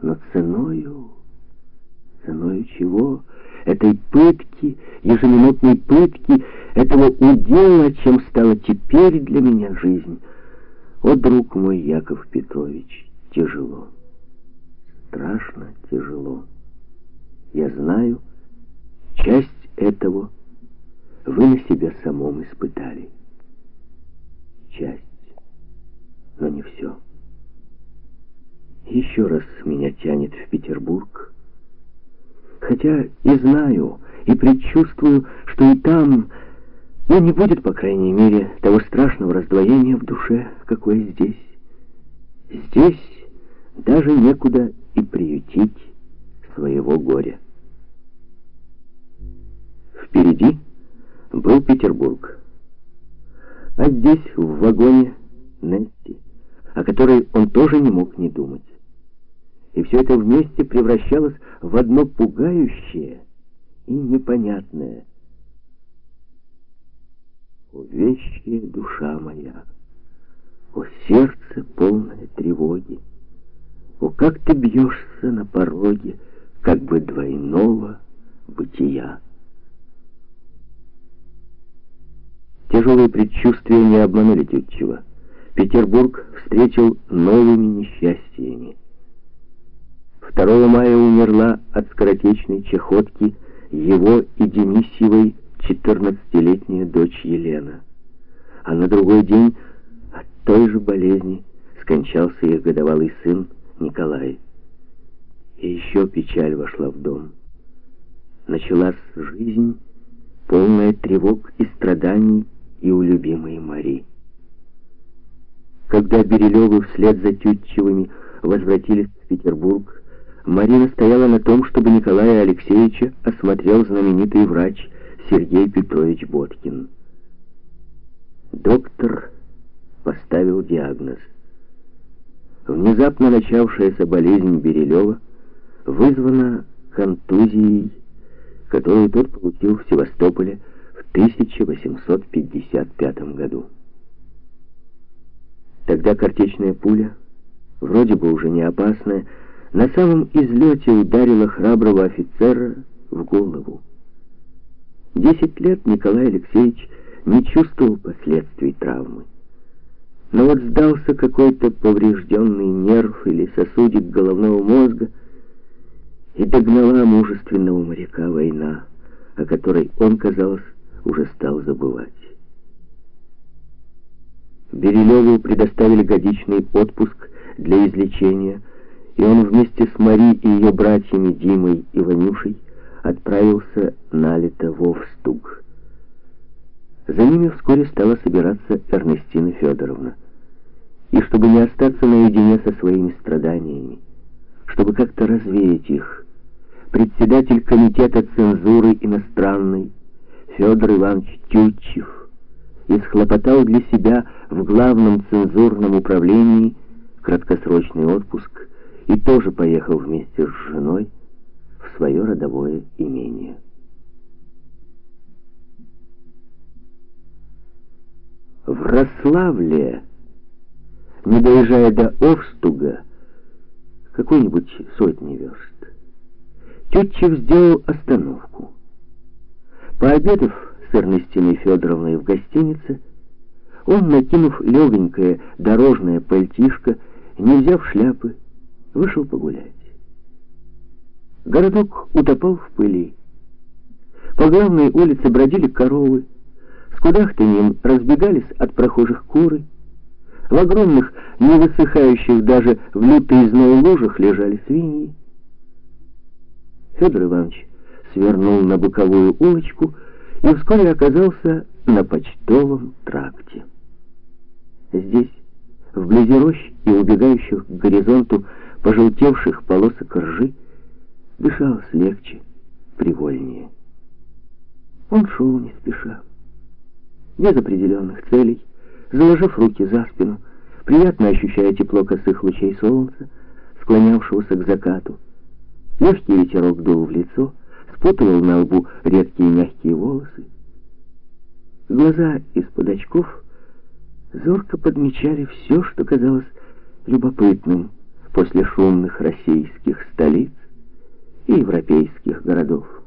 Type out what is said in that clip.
Но ценою чего? Этой пытки, ежеминутной пытки, этого удела, чем стала теперь для меня жизнь. О, друг мой Яков Петрович, тяжело, страшно тяжело. Я знаю, часть этого вы на себе самом испытали. Часть, но не все. Еще раз меня тянет в Петербург, хотя и знаю, и предчувствую, что и там, но не будет, по крайней мере, того страшного раздвоения в душе, какое здесь. Здесь даже некуда и приютить своего горя. Впереди был Петербург, а здесь, в вагоне, Несси, о которой он тоже не мог не думать. И все это вместе превращалось в одно пугающее и непонятное. О, вещая душа моя, о, сердце полное тревоги, о, как ты бьешься на пороге, как бы двойного бытия. Тяжелые предчувствия не обманули Тютчева. Петербург встретил новыми несчастьями. 2 мая умерла от скоротечной чахотки его и Денисьевой 14-летняя дочь Елена. А на другой день от той же болезни скончался их годовалый сын Николай. И еще печаль вошла в дом. Началась жизнь, полная тревог и страданий и у любимой Мари. Когда Берилевы вслед за Тютчевыми возвратились в Петербург, Марина стояла на том, чтобы Николая Алексеевича осмотрел знаменитый врач Сергей Петрович Боткин. Доктор поставил диагноз. Внезапно начавшаяся болезнь Берилева вызвана контузией, которую тот получил в Севастополе в 1855 году. Тогда картечная пуля, вроде бы уже не опасная, на самом излете ударила храброго офицера в голову. 10 лет Николай Алексеевич не чувствовал последствий травмы. Но вот сдался какой-то поврежденный нерв или сосудик головного мозга, и догнала мужественного моряка война, о которой он, казалось, уже стал забывать. Берилеву предоставили годичный отпуск для излечения, и он вместе с Мари и ее братьями Димой и Ванюшей отправился налето в Овстуг. За ними вскоре стала собираться Эрнестина Федоровна. И чтобы не остаться наедине со своими страданиями, чтобы как-то развеять их, председатель комитета цензуры иностранной Федор Иванович Тютчев исхлопотал для себя в главном цензурном управлении краткосрочный отпуск и тоже поехал вместе с женой в свое родовое имение. В Рославле, не доезжая до Овстуга, какой-нибудь сотни верст, Тютчев сделал остановку. Пообедав с Эрнестиной Федоровной в гостинице, он, накинув легонькое дорожное пальтишко, не взяв шляпы, вышел погулять. Городок утопал в пыли. По главной улице бродили коровы, с кудахтаньем разбегались от прохожих куры. В огромных, не высыхающих даже в лютый зной лужах лежали свиньи. Федор Иванович свернул на боковую улочку и вскоре оказался на Почтовом тракте. Здесь, вблизи рощ и убегающих к горизонту пожелтевших полосок ржи, дышалось легче, привольнее. Он шел не спеша, без определенных целей, заложив руки за спину, приятно ощущая тепло косых лучей солнца, склонявшегося к закату. Легкий ветерок дул в лицо, спутывал на лбу редкие мягкие волосы. Глаза из-под очков зорко подмечали все, что казалось любопытным, после шумных российских столиц и европейских городов.